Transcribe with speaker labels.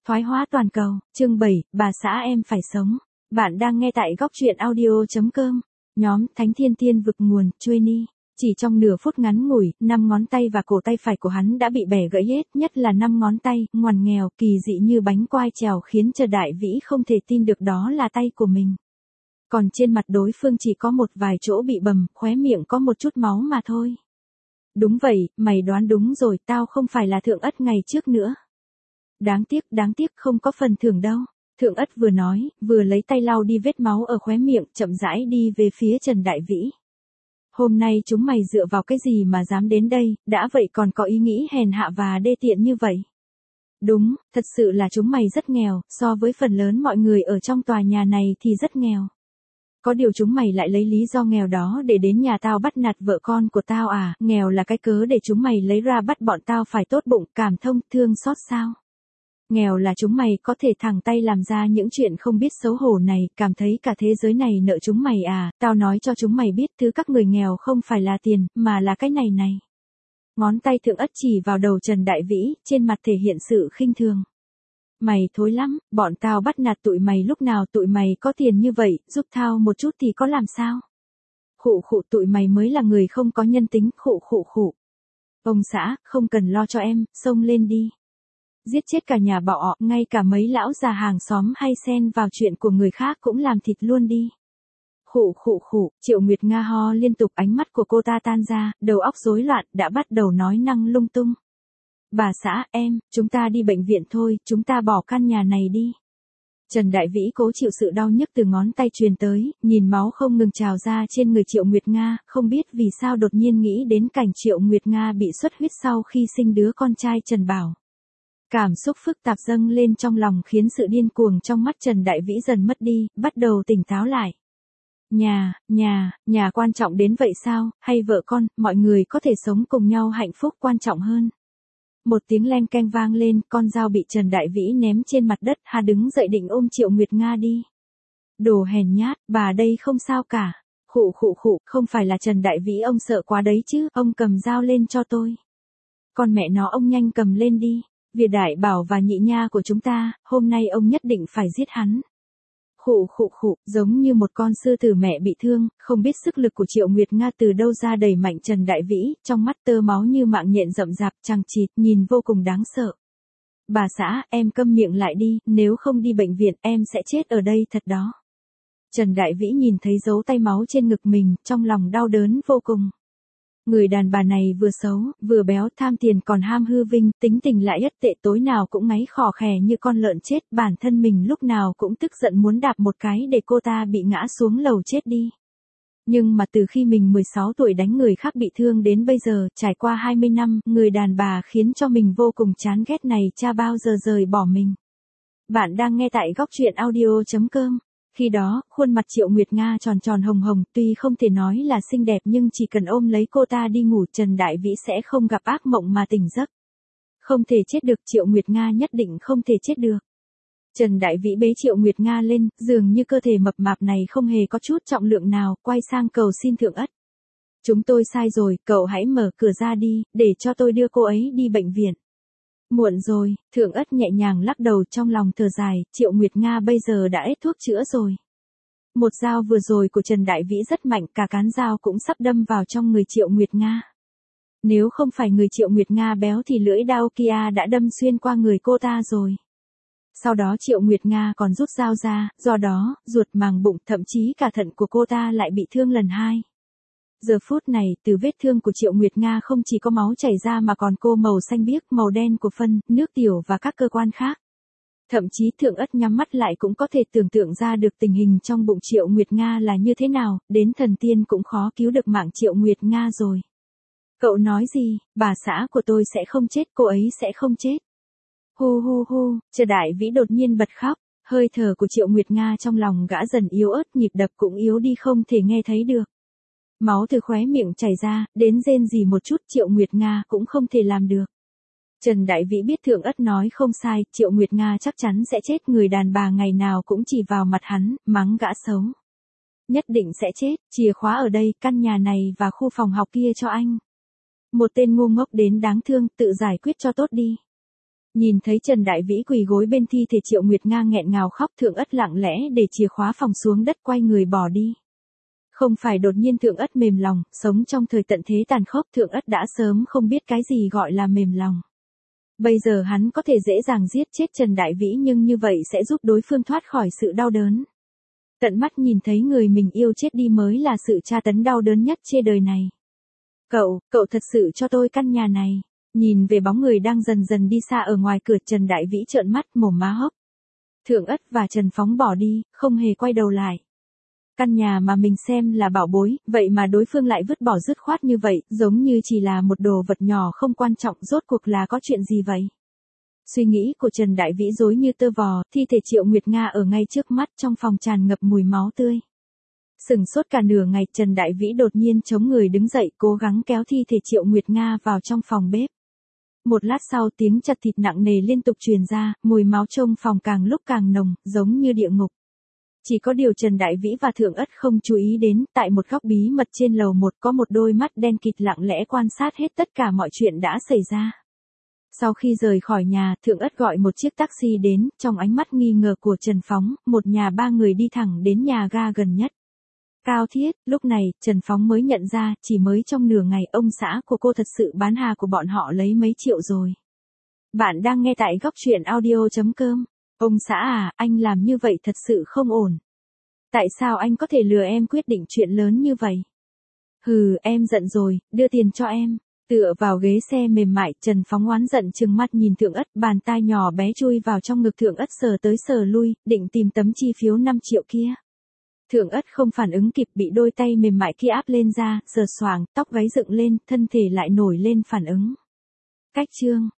Speaker 1: Thoái hóa toàn cầu, chương 7, bà xã em phải sống. Bạn đang nghe tại góc truyện audio.com. Nhóm Thánh Thiên Tiên Vực Nguồn, Chueni. Chỉ trong nửa phút ngắn ngủi, 5 ngón tay và cổ tay phải của hắn đã bị bẻ gãy hết, nhất là 5 ngón tay, ngoằn nghèo, kỳ dị như bánh quai trèo khiến cho Đại Vĩ không thể tin được đó là tay của mình. Còn trên mặt đối phương chỉ có một vài chỗ bị bầm, khóe miệng có một chút máu mà thôi. Đúng vậy, mày đoán đúng rồi, tao không phải là Thượng Ất ngày trước nữa. Đáng tiếc không có phần thưởng đâu. Thượng Ất vừa nói, vừa lấy tay lau đi vết máu ở khóe miệng, chậm rãi đi về phía Trần Đại Vĩ. Hôm nay chúng mày dựa vào cái gì mà dám đến đây, đã vậy còn có ý nghĩ hèn hạ và đê tiện như vậy. Đúng, thật sự là chúng mày rất nghèo, so với phần lớn mọi người ở trong tòa nhà này thì rất nghèo. Có điều chúng mày lại lấy lý do nghèo đó để đến nhà tao bắt nạt vợ con của tao à, nghèo là cái cớ để chúng mày lấy ra bắt bọn tao phải tốt bụng, cảm thông, thương xót sao? Nghèo là chúng mày có thể thẳng tay làm ra những chuyện không biết xấu hổ này, cảm thấy cả thế giới này nợ chúng mày à, tao nói cho chúng mày biết thứ các người nghèo không phải là tiền, mà là cái này. Ngón tay Thượng Ất chỉ vào đầu Trần Đại Vĩ, trên mặt thể hiện sự khinh thường. Mày thối lắm, bọn tao bắt nạt tụi mày lúc nào tụi mày có tiền như vậy, giúp tao một chút thì có làm sao? Khụ tụi mày mới là người không có nhân tính, khụ. Ông xã, không cần lo cho em, xông lên đi. Giết chết cả nhà bọ, ngay cả mấy lão già hàng xóm hay xen vào chuyện của người khác cũng làm thịt luôn đi. Khụ, Triệu Nguyệt Nga ho liên tục, ánh mắt của cô ta tan ra, đầu óc rối loạn, đã bắt đầu nói năng lung tung. Bà xã, chúng ta đi bệnh viện thôi, chúng ta bỏ căn nhà này đi. Trần Đại Vĩ cố chịu sự đau nhức từ ngón tay truyền tới, nhìn máu không ngừng trào ra trên người Triệu Nguyệt Nga, không biết vì sao đột nhiên nghĩ đến cảnh Triệu Nguyệt Nga bị xuất huyết sau khi sinh đứa con trai Trần Bảo. Cảm xúc phức tạp dâng lên trong lòng khiến sự điên cuồng trong mắt Trần Đại Vĩ dần mất đi, bắt đầu tỉnh táo lại. Nhà quan trọng đến vậy sao, hay vợ con, mọi người có thể sống cùng nhau hạnh phúc quan trọng hơn. Một tiếng leng keng vang lên, con dao bị Trần Đại Vĩ ném trên mặt đất, Hà đứng dậy định ôm Triệu Nguyệt Nga đi. Đồ hèn nhát, bà đây không sao cả. Khụ, không phải là Trần Đại Vĩ ông sợ quá đấy chứ, ông cầm dao lên cho tôi. Con mẹ nó ông nhanh cầm lên đi. Việt Đại Bảo và Nhị Nha của chúng ta, hôm nay ông nhất định phải giết hắn. Khụ, giống như một con sư tử mẹ bị thương, không biết sức lực của Triệu Nguyệt Nga từ đâu ra đẩy mạnh Trần Đại Vĩ, trong mắt tơ máu như mạng nhện rậm rạp, chằng chịt, nhìn vô cùng đáng sợ. Bà xã, em câm miệng lại đi, nếu không đi bệnh viện em sẽ chết ở đây thật đó. Trần Đại Vĩ nhìn thấy dấu tay máu trên ngực mình, trong lòng đau đớn vô cùng. Người đàn bà này vừa xấu, vừa béo, tham tiền còn ham hư vinh, tính tình lại nhất tệ, tối nào cũng ngáy khò khè như con lợn chết, bản thân mình lúc nào cũng tức giận muốn đạp một cái để cô ta bị ngã xuống lầu chết đi. Nhưng mà từ khi mình 16 tuổi đánh người khác bị thương đến bây giờ, trải qua 20 năm, người đàn bà khiến cho mình vô cùng chán ghét này cha bao giờ rời bỏ mình. Bạn đang nghe tại góc truyện audio.com. Khi đó, khuôn mặt Triệu Nguyệt Nga tròn hồng, tuy không thể nói là xinh đẹp nhưng chỉ cần ôm lấy cô ta đi ngủ Trần Đại Vĩ sẽ không gặp ác mộng mà tỉnh giấc. Không thể chết được, Triệu Nguyệt Nga nhất định không thể chết được. Trần Đại Vĩ bế Triệu Nguyệt Nga lên, dường như cơ thể mập mạp này không hề có chút trọng lượng nào, quay sang cầu xin Thượng Ất. Chúng tôi sai rồi, cậu hãy mở cửa ra đi, để cho tôi đưa cô ấy đi bệnh viện. Muộn rồi, Thượng Ất nhẹ nhàng lắc đầu, trong lòng thở dài, Triệu Nguyệt Nga bây giờ đã hết thuốc chữa rồi. Một dao vừa rồi của Trần Đại Vĩ rất mạnh, cả cán dao cũng sắp đâm vào trong người Triệu Nguyệt Nga. Nếu không phải người Triệu Nguyệt Nga béo thì lưỡi dao kia đã đâm xuyên qua người cô ta rồi. Sau đó Triệu Nguyệt Nga còn rút dao ra, do đó, ruột, màng bụng, thậm chí cả thận của cô ta lại bị thương lần 2. Giờ phút này, từ vết thương của Triệu Nguyệt Nga không chỉ có máu chảy ra mà còn cô màu xanh biếc, màu đen của phân, nước tiểu và các cơ quan khác. Thậm chí Thượng Ất nhắm mắt lại cũng có thể tưởng tượng ra được tình hình trong bụng Triệu Nguyệt Nga là như thế nào, đến thần tiên cũng khó cứu được mạng Triệu Nguyệt Nga rồi. Cậu nói gì, bà xã của tôi sẽ không chết, cô ấy sẽ không chết. Hu, Trần Đại Vĩ đột nhiên bật khóc, hơi thở của Triệu Nguyệt Nga trong lòng gã dần yếu ớt, nhịp đập cũng yếu đi không thể nghe thấy được. Máu từ khóe miệng chảy ra, đến rên rỉ một chút Triệu Nguyệt Nga cũng không thể làm được. Trần Đại Vĩ biết Thượng Ất nói không sai, Triệu Nguyệt Nga chắc chắn sẽ chết, người đàn bà ngày nào cũng chỉ vào mặt hắn, mắng gã xấu. Nhất định sẽ chết, chìa khóa ở đây, căn nhà này và khu phòng học kia cho anh. Một tên ngu ngốc đến đáng thương, tự giải quyết cho tốt đi. Nhìn thấy Trần Đại Vĩ quỳ gối bên thi thể Triệu Nguyệt Nga nghẹn ngào khóc, Thượng Ất lặng lẽ để chìa khóa phòng xuống đất quay người bỏ đi. Không phải đột nhiên Thượng Ất mềm lòng, sống trong thời tận thế tàn khốc, Thượng Ất đã sớm không biết cái gì gọi là mềm lòng. Bây giờ hắn có thể dễ dàng giết chết Trần Đại Vĩ, nhưng như vậy sẽ giúp đối phương thoát khỏi sự đau đớn. Tận mắt nhìn thấy người mình yêu chết đi mới là sự tra tấn đau đớn nhất trên đời này. Cậu thật sự cho tôi căn nhà này. Nhìn về bóng người đang dần dần đi xa ở ngoài cửa, Trần Đại Vĩ trợn mắt mồm má hốc. Thượng Ất và Trần Phóng bỏ đi, không hề quay đầu lại. Căn nhà mà mình xem là bảo bối, vậy mà đối phương lại vứt bỏ dứt khoát như vậy, giống như chỉ là một đồ vật nhỏ không quan trọng, rốt cuộc là có chuyện gì vậy? Suy nghĩ của Trần Đại Vĩ rối như tơ vò, thi thể Triệu Nguyệt Nga ở ngay trước mắt, trong phòng tràn ngập mùi máu tươi. Sửng sốt cả nửa ngày, Trần Đại Vĩ đột nhiên chống người đứng dậy, cố gắng kéo thi thể Triệu Nguyệt Nga vào trong phòng bếp. Một lát sau, tiếng chặt thịt nặng nề liên tục truyền ra, mùi máu trong phòng càng lúc càng nồng, giống như địa ngục. Chỉ có điều Trần Đại Vĩ và Thượng Ất không chú ý đến, tại một góc bí mật trên lầu 1 có một đôi mắt đen kịt lặng lẽ quan sát hết tất cả mọi chuyện đã xảy ra. Sau khi rời khỏi nhà, Thượng Ất gọi một chiếc taxi đến, trong ánh mắt nghi ngờ của Trần Phóng, một nhà ba người đi thẳng đến nhà ga gần nhất. Cao Thiết, lúc này, Trần Phóng mới nhận ra, chỉ mới trong nửa ngày ông xã của cô thật sự bán hà của bọn họ lấy mấy triệu rồi. Bạn đang nghe tại góc truyện audio.com. Ông xã à, anh làm như vậy thật sự không ổn. Tại sao anh có thể lừa em quyết định chuyện lớn như vậy? Hừ, em giận rồi, đưa tiền cho em. Tựa vào ghế xe mềm mại, Trần Phóng oán giận trừng mắt nhìn Thượng Ất, bàn tay nhỏ bé chui vào trong ngực Thượng Ất sờ tới sờ lui, định tìm tấm chi phiếu 5 triệu kia. Thượng Ất không phản ứng kịp, bị đôi tay mềm mại kia áp lên da, sờ xoàng, tóc gáy dựng lên, thân thể lại nổi lên phản ứng. Cách chương